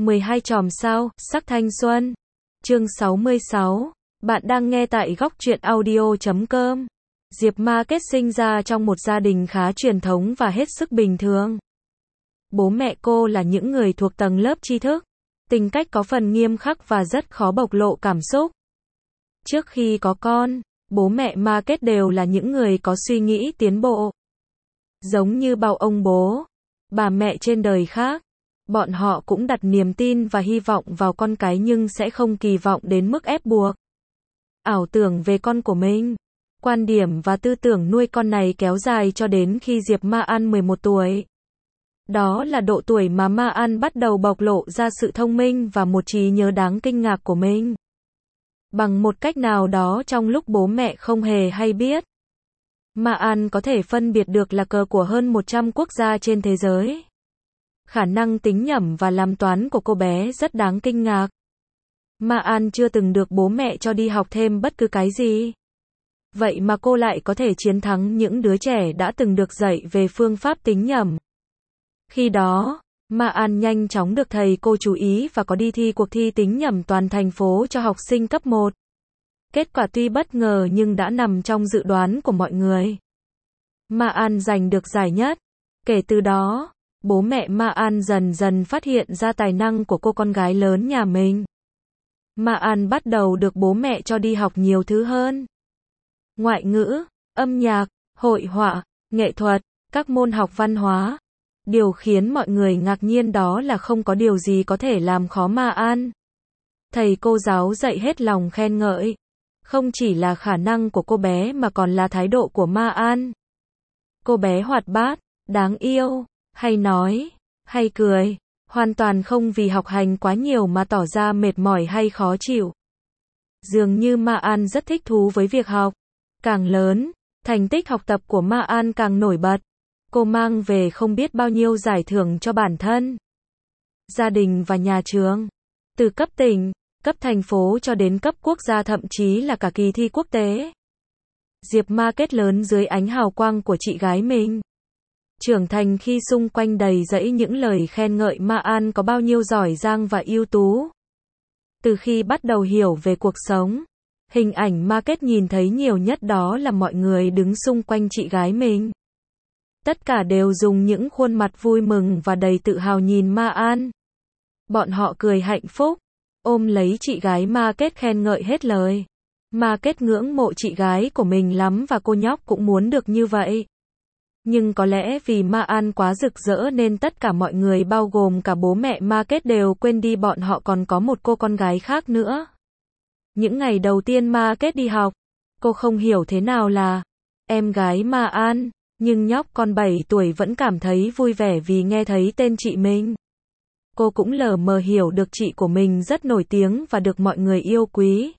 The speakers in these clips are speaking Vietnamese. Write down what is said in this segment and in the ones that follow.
12 chòm sao, sắc thanh xuân. Chương 66. Bạn đang nghe tại góc truyện audio.com. Diệp Ma Kết sinh ra trong một gia đình khá truyền thống và hết sức bình thường. Bố mẹ cô là những người thuộc tầng lớp tri thức, tính cách có phần nghiêm khắc và rất khó bộc lộ cảm xúc. Trước khi có con, bố mẹ Ma Kết đều là những người có suy nghĩ tiến bộ. Giống như bao ông bố, bà mẹ trên đời khác, bọn họ cũng đặt niềm tin và hy vọng vào con cái nhưng sẽ không kỳ vọng đến mức ép buộc. Ảo tưởng về con của mình, quan điểm và tư tưởng nuôi con này kéo dài cho đến khi Diệp Ma An 11 tuổi. Đó là độ tuổi mà Ma An bắt đầu bộc lộ ra sự thông minh và một trí nhớ đáng kinh ngạc của mình. Bằng một cách nào đó trong lúc bố mẹ không hề hay biết, Ma An có thể phân biệt được là cờ của hơn 100 quốc gia trên thế giới. Khả năng tính nhẩm và làm toán của cô bé rất đáng kinh ngạc. Ma An chưa từng được bố mẹ cho đi học thêm bất cứ cái gì. Vậy mà cô lại có thể chiến thắng những đứa trẻ đã từng được dạy về phương pháp tính nhẩm. Khi đó, Ma An nhanh chóng được thầy cô chú ý và có đi thi cuộc thi tính nhẩm toàn thành phố cho học sinh cấp 1. Kết quả tuy bất ngờ nhưng đã nằm trong dự đoán của mọi người. Ma An giành được giải nhất. Kể từ đó, bố mẹ Ma An dần dần phát hiện ra tài năng của cô con gái lớn nhà mình. Ma An bắt đầu được bố mẹ cho đi học nhiều thứ hơn. Ngoại ngữ, âm nhạc, hội họa, nghệ thuật, các môn học văn hóa. Điều khiến mọi người ngạc nhiên đó là không có điều gì có thể làm khó Ma An. Thầy cô giáo dạy hết lòng khen ngợi. Không chỉ là khả năng của cô bé mà còn là thái độ của Ma An. Cô bé hoạt bát, đáng yêu, hay nói, hay cười, hoàn toàn không vì học hành quá nhiều mà tỏ ra mệt mỏi hay khó chịu. Dường như Ma An rất thích thú với việc học. Càng lớn, thành tích học tập của Ma An càng nổi bật. Cô mang về không biết bao nhiêu giải thưởng cho bản thân, gia đình và nhà trường. Từ cấp tỉnh, cấp thành phố cho đến cấp quốc gia, thậm chí là cả kỳ thi quốc tế. Diệp Ma Kết lớn dưới ánh hào quang của chị gái mình. Trưởng thành khi xung quanh đầy rẫy những lời khen ngợi Ma An có bao nhiêu giỏi giang và ưu tú. Từ khi bắt đầu hiểu về cuộc sống, hình ảnh Ma Kết nhìn thấy nhiều nhất đó là mọi người đứng xung quanh chị gái mình. Tất cả đều dùng những khuôn mặt vui mừng và đầy tự hào nhìn Ma An. Bọn họ cười hạnh phúc, ôm lấy chị gái Ma Kết khen ngợi hết lời. Ma Kết ngưỡng mộ chị gái của mình lắm và cô nhóc cũng muốn được như vậy. Nhưng có lẽ vì Ma An quá rực rỡ nên tất cả mọi người bao gồm cả bố mẹ Ma Kết đều quên đi bọn họ còn có một cô con gái khác nữa. Những ngày đầu tiên Ma Kết đi học, cô không hiểu thế nào là em gái Ma An, nhưng nhóc con 7 tuổi vẫn cảm thấy vui vẻ vì nghe thấy tên chị mình. Cô cũng lờ mờ hiểu được chị của mình rất nổi tiếng và được mọi người yêu quý.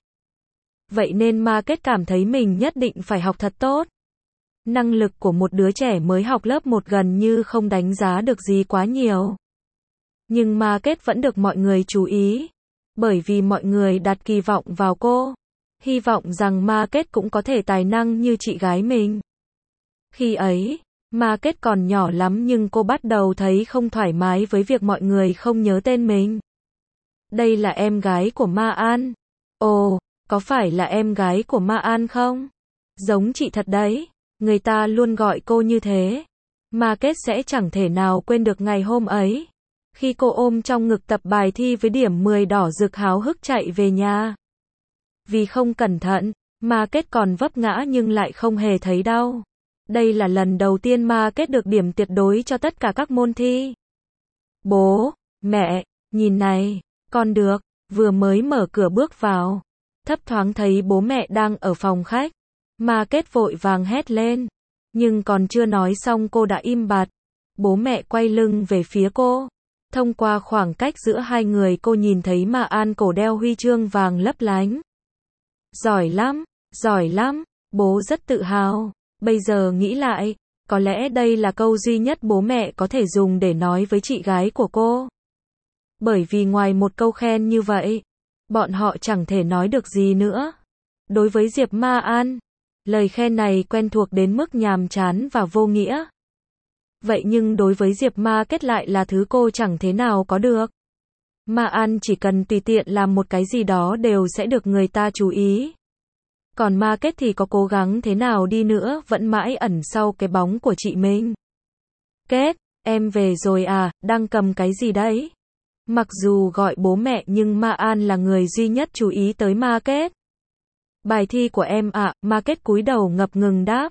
Vậy nên Ma Kết cảm thấy mình nhất định phải học thật tốt. Năng lực của một đứa trẻ mới học lớp 1 gần như không đánh giá được gì quá nhiều. Nhưng Ma Kết vẫn được mọi người chú ý, bởi vì mọi người đặt kỳ vọng vào cô, hy vọng rằng Ma Kết cũng có thể tài năng như chị gái mình. Khi ấy, Ma Kết còn nhỏ lắm nhưng cô bắt đầu thấy không thoải mái với việc mọi người không nhớ tên mình. Đây là em gái của Ma An. Ồ, có phải là em gái của Ma An không? Giống chị thật đấy, người ta luôn gọi cô như thế. Ma Kết sẽ chẳng thể nào quên được ngày hôm ấy, khi cô ôm trong ngực tập bài thi với điểm 10 đỏ rực háo hức chạy về nhà. Vì không cẩn thận, Ma Kết còn vấp ngã nhưng lại không hề thấy đau. Đây là lần đầu tiên Ma Kết được điểm tuyệt đối cho tất cả các môn thi. Bố, mẹ, nhìn này, con được. Vừa mới mở cửa bước vào, thấp thoáng thấy bố mẹ đang ở phòng khách. Ma Kết vội vàng hét lên. Nhưng còn chưa nói xong cô đã im bặt. Bố mẹ quay lưng về phía cô. Thông qua khoảng cách giữa hai người cô nhìn thấy Ma An cổ đeo huy chương vàng lấp lánh. Giỏi lắm, bố rất tự hào. Bây giờ nghĩ lại, có lẽ đây là câu duy nhất bố mẹ có thể dùng để nói với chị gái của cô. Bởi vì ngoài một câu khen như vậy, bọn họ chẳng thể nói được gì nữa. Đối với Diệp Ma An, lời khen này quen thuộc đến mức nhàm chán và vô nghĩa. Vậy nhưng đối với Diệp Ma Kết lại là thứ cô chẳng thế nào có được. Ma An chỉ cần tùy tiện làm một cái gì đó đều sẽ được người ta chú ý. Còn Ma Kết thì có cố gắng thế nào đi nữa vẫn mãi ẩn sau cái bóng của chị mình. Kết, em về rồi à, đang cầm cái gì đấy? Mặc dù gọi bố mẹ nhưng Ma An là người duy nhất chú ý tới Ma Kết. Bài thi của em ạ, Ma Kết cúi đầu ngập ngừng đáp.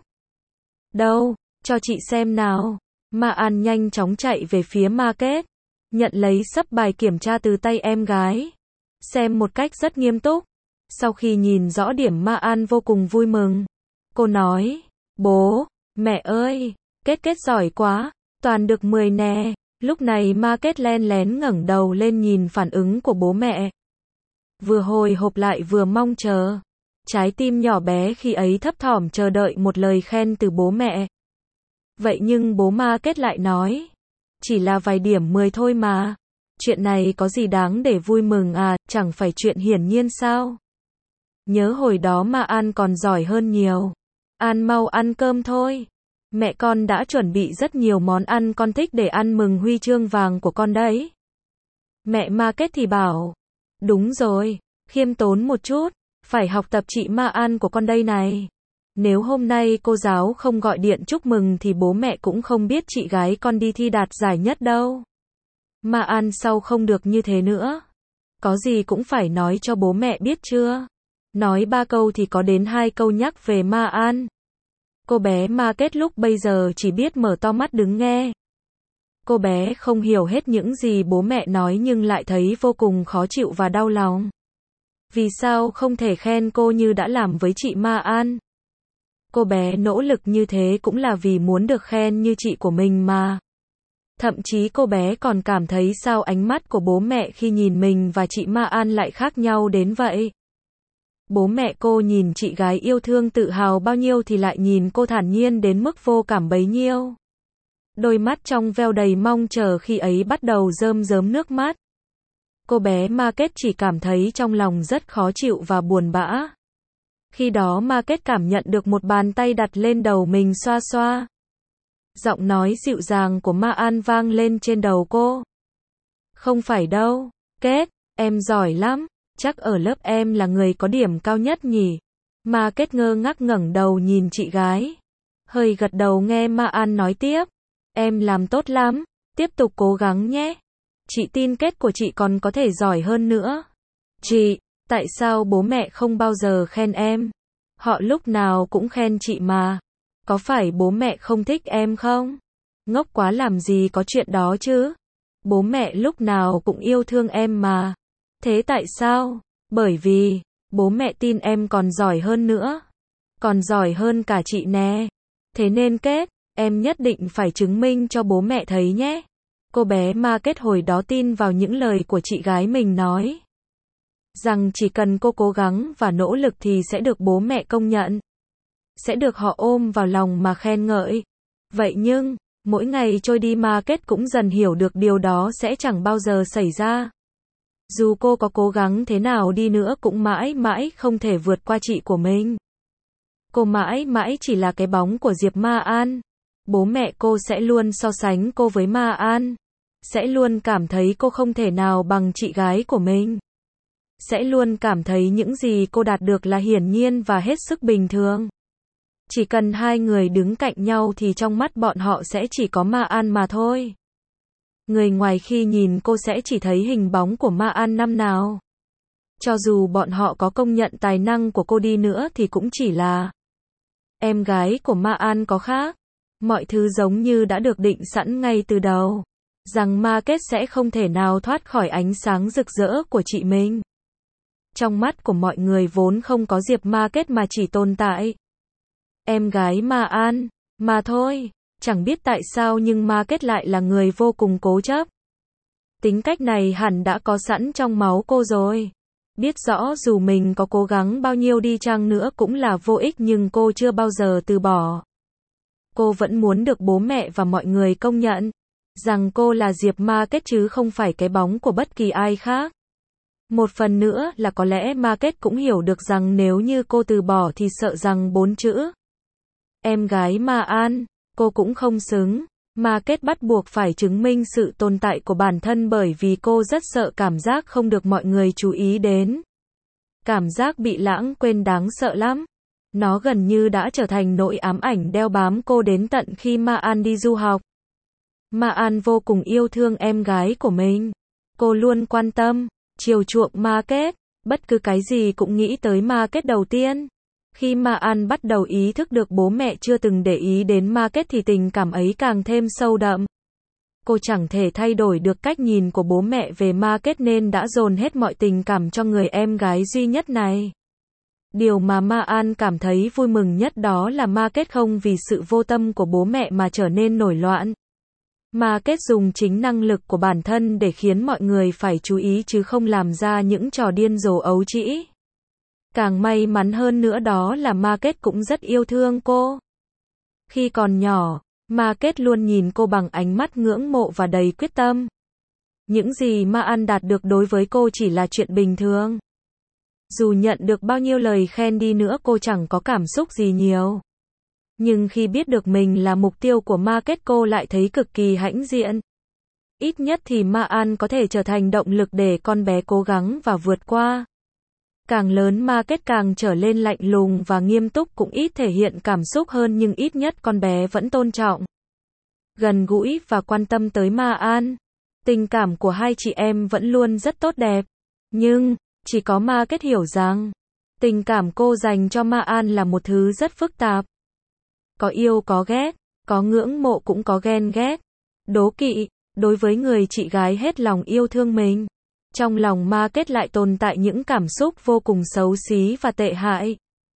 Đâu, cho chị xem nào. Ma An nhanh chóng chạy về phía Ma Kết, nhận lấy xấp bài kiểm tra từ tay em gái, xem một cách rất nghiêm túc. Sau khi nhìn rõ điểm Ma An vô cùng vui mừng. Cô nói, bố, mẹ ơi, Kết giỏi quá, toàn được 10 nè. Lúc này Ma Kết len lén ngẩng đầu lên nhìn phản ứng của bố mẹ. Vừa hồi hộp lại vừa mong chờ. Trái tim nhỏ bé khi ấy thấp thỏm chờ đợi một lời khen từ bố mẹ. Vậy nhưng bố Ma Kết lại nói, chỉ là vài điểm 10 thôi mà. Chuyện này có gì đáng để vui mừng à, chẳng phải chuyện hiển nhiên sao? Nhớ hồi đó Ma An còn giỏi hơn nhiều. An mau ăn cơm thôi. Mẹ con đã chuẩn bị rất nhiều món ăn con thích để ăn mừng huy chương vàng của con đấy. Mẹ Ma Kết thì bảo, đúng rồi, khiêm tốn một chút, phải học tập chị Ma An của con đây này. Nếu hôm nay cô giáo không gọi điện chúc mừng thì bố mẹ cũng không biết chị gái con đi thi đạt giải nhất đâu. Ma An sau không được như thế nữa. Có gì cũng phải nói cho bố mẹ biết chưa? Nói 3 câu thì có đến 2 câu nhắc về Ma An. Cô bé Ma Kết lúc bây giờ chỉ biết mở to mắt đứng nghe. Cô bé không hiểu hết những gì bố mẹ nói nhưng lại thấy vô cùng khó chịu và đau lòng. Vì sao không thể khen cô như đã làm với chị Ma An? Cô bé nỗ lực như thế cũng là vì muốn được khen như chị của mình mà. Thậm chí cô bé còn cảm thấy sao ánh mắt của bố mẹ khi nhìn mình và chị Ma An lại khác nhau đến vậy. Bố mẹ cô nhìn chị gái yêu thương tự hào bao nhiêu thì lại nhìn cô thản nhiên đến mức vô cảm bấy nhiêu. Đôi mắt trong veo đầy mong chờ khi ấy bắt đầu rơm rớm nước mắt. Cô bé Ma Kết chỉ cảm thấy trong lòng rất khó chịu và buồn bã. Khi đó Ma Kết cảm nhận được một bàn tay đặt lên đầu mình xoa xoa. Giọng nói dịu dàng của Ma An vang lên trên đầu cô. Không phải đâu, Kết, em giỏi lắm, chắc ở lớp em là người có điểm cao nhất nhỉ. Ma Kết ngơ ngác ngẩng đầu nhìn chị gái. Hơi gật đầu nghe Ma An nói tiếp. Em làm tốt lắm, tiếp tục cố gắng nhé. Chị tin Kết của chị còn có thể giỏi hơn nữa. Chị, tại sao bố mẹ không bao giờ khen em? Họ lúc nào cũng khen chị mà. Có phải bố mẹ không thích em không? Ngốc quá làm gì có chuyện đó chứ? Bố mẹ lúc nào cũng yêu thương em mà. Thế tại sao? Bởi vì, bố mẹ tin em còn giỏi hơn nữa. Còn giỏi hơn cả chị nè. Thế nên Kết, em nhất định phải chứng minh cho bố mẹ thấy nhé. Cô bé Ma Kết hồi đó tin vào những lời của chị gái mình nói. Rằng chỉ cần cô cố gắng và nỗ lực thì sẽ được bố mẹ công nhận. Sẽ được họ ôm vào lòng mà khen ngợi. Vậy nhưng, mỗi ngày trôi đi Ma Kết cũng dần hiểu được điều đó sẽ chẳng bao giờ xảy ra. Dù cô có cố gắng thế nào đi nữa cũng mãi mãi không thể vượt qua chị của mình. Cô mãi mãi chỉ là cái bóng của Diệp Ma An. Bố mẹ cô sẽ luôn so sánh cô với Ma An. Sẽ luôn cảm thấy cô không thể nào bằng chị gái của mình. Sẽ luôn cảm thấy những gì cô đạt được là hiển nhiên và hết sức bình thường. Chỉ cần hai người đứng cạnh nhau thì trong mắt bọn họ sẽ chỉ có Ma An mà thôi. Người ngoài khi nhìn cô sẽ chỉ thấy hình bóng của Ma An năm nào. Cho dù bọn họ có công nhận tài năng của cô đi nữa thì cũng chỉ là em gái của Ma An có khác. Mọi thứ giống như đã được định sẵn ngay từ đầu. Rằng Ma Kết sẽ không thể nào thoát khỏi ánh sáng rực rỡ của chị mình. Trong mắt của mọi người vốn không có Diệp Ma Kết mà chỉ tồn tại em gái Ma An, mà thôi. Chẳng biết tại sao nhưng Ma Kết lại là người vô cùng cố chấp. Tính cách này hẳn đã có sẵn trong máu cô rồi. Biết rõ dù mình có cố gắng bao nhiêu đi chăng nữa cũng là vô ích nhưng cô chưa bao giờ từ bỏ. Cô vẫn muốn được bố mẹ và mọi người công nhận rằng cô là Diệp Ma Kết chứ không phải cái bóng của bất kỳ ai khác. Một phần nữa là có lẽ Ma Kết cũng hiểu được rằng nếu như cô từ bỏ thì sợ rằng 4 chữ em gái Ma An, cô cũng không xứng. Market bắt buộc phải chứng minh sự tồn tại của bản thân bởi vì cô rất sợ cảm giác không được mọi người chú ý đến. Cảm giác bị lãng quên đáng sợ lắm. Nó gần như đã trở thành nỗi ám ảnh đeo bám cô đến tận khi Ma An đi du học. Ma An vô cùng yêu thương em gái của mình. Cô luôn quan tâm, chiều chuộng Market, bất cứ cái gì cũng nghĩ tới Market đầu tiên. Khi Ma An bắt đầu ý thức được bố mẹ chưa từng để ý đến Market thì tình cảm ấy càng thêm sâu đậm. Cô chẳng thể thay đổi được cách nhìn của bố mẹ về Market nên đã dồn hết mọi tình cảm cho người em gái duy nhất này. Điều mà Ma An cảm thấy vui mừng nhất đó là Market không vì sự vô tâm của bố mẹ mà trở nên nổi loạn. Market dùng chính năng lực của bản thân để khiến mọi người phải chú ý chứ không làm ra những trò điên rồ ấu trĩ. Càng may mắn hơn nữa đó là Market cũng rất yêu thương cô. Khi còn nhỏ, Market luôn nhìn cô bằng ánh mắt ngưỡng mộ và đầy quyết tâm. Những gì Ma An đạt được đối với cô chỉ là chuyện bình thường. Dù nhận được bao nhiêu lời khen đi nữa cô chẳng có cảm xúc gì nhiều. Nhưng khi biết được mình là mục tiêu của Market cô lại thấy cực kỳ hãnh diện. Ít nhất thì Ma An có thể trở thành động lực để con bé cố gắng và vượt qua. Càng lớn Market càng trở lên lạnh lùng và nghiêm túc, cũng ít thể hiện cảm xúc hơn nhưng ít nhất con bé vẫn tôn trọng, gần gũi và quan tâm tới Ma An. Tình cảm của hai chị em vẫn luôn rất tốt đẹp. Nhưng, chỉ có Market hiểu rằng, tình cảm cô dành cho Ma An là một thứ rất phức tạp. Có yêu có ghét, có ngưỡng mộ cũng có ghen ghét, đố kỵ, đối với người chị gái hết lòng yêu thương mình. Trong lòng Market lại tồn tại những cảm xúc vô cùng xấu xí và tệ hại.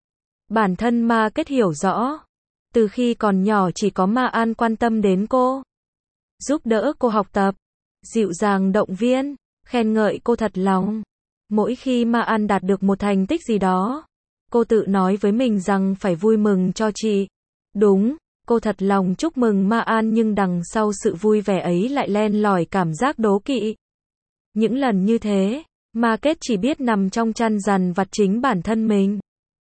Bản thân Market hiểu rõ. Từ khi còn nhỏ chỉ có Ma An quan tâm đến cô, giúp đỡ cô học tập, dịu dàng động viên, khen ngợi cô thật lòng. Mỗi khi Ma An đạt được một thành tích gì đó, cô tự nói với mình rằng phải vui mừng cho chị. Đúng, cô thật lòng chúc mừng Ma An nhưng đằng sau sự vui vẻ ấy lại len lỏi cảm giác đố kỵ. Những lần như thế, Market chỉ biết nằm trong chăn dằn vặt chính bản thân mình.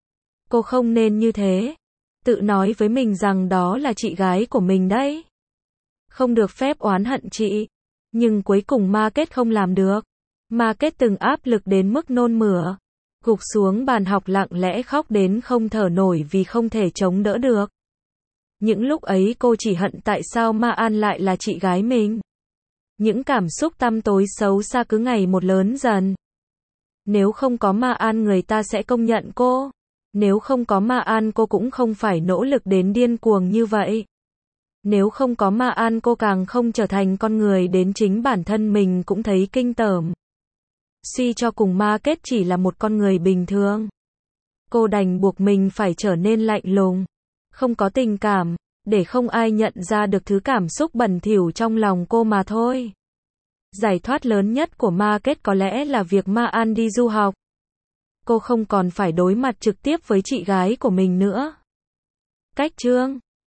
Cô không nên như thế. Tự nói với mình rằng đó là chị gái của mình đấy. Không được phép oán hận chị. Nhưng cuối cùng Market không làm được. Market từng áp lực đến mức nôn mửa. Gục xuống bàn học lặng lẽ khóc đến không thở nổi vì không thể chống đỡ được. Những lúc ấy cô chỉ hận tại sao Ma An lại là chị gái mình. Những cảm xúc tăm tối xấu xa cứ ngày một lớn dần. Nếu không có Ma An người ta sẽ công nhận cô. Nếu không có Ma An cô cũng không phải nỗ lực đến điên cuồng như vậy. Nếu không có Ma An cô càng không trở thành con người đến chính bản thân mình cũng thấy kinh tởm. Suy cho cùng Market chỉ là một con người bình thường. Cô đành buộc mình phải trở nên lạnh lùng, không có tình cảm, để không ai nhận ra được thứ cảm xúc bẩn thỉu trong lòng cô mà thôi. Giải thoát lớn nhất của Market có lẽ là việc Ma An đi du học. Cô không còn phải đối mặt trực tiếp với chị gái của mình nữa. Cách chương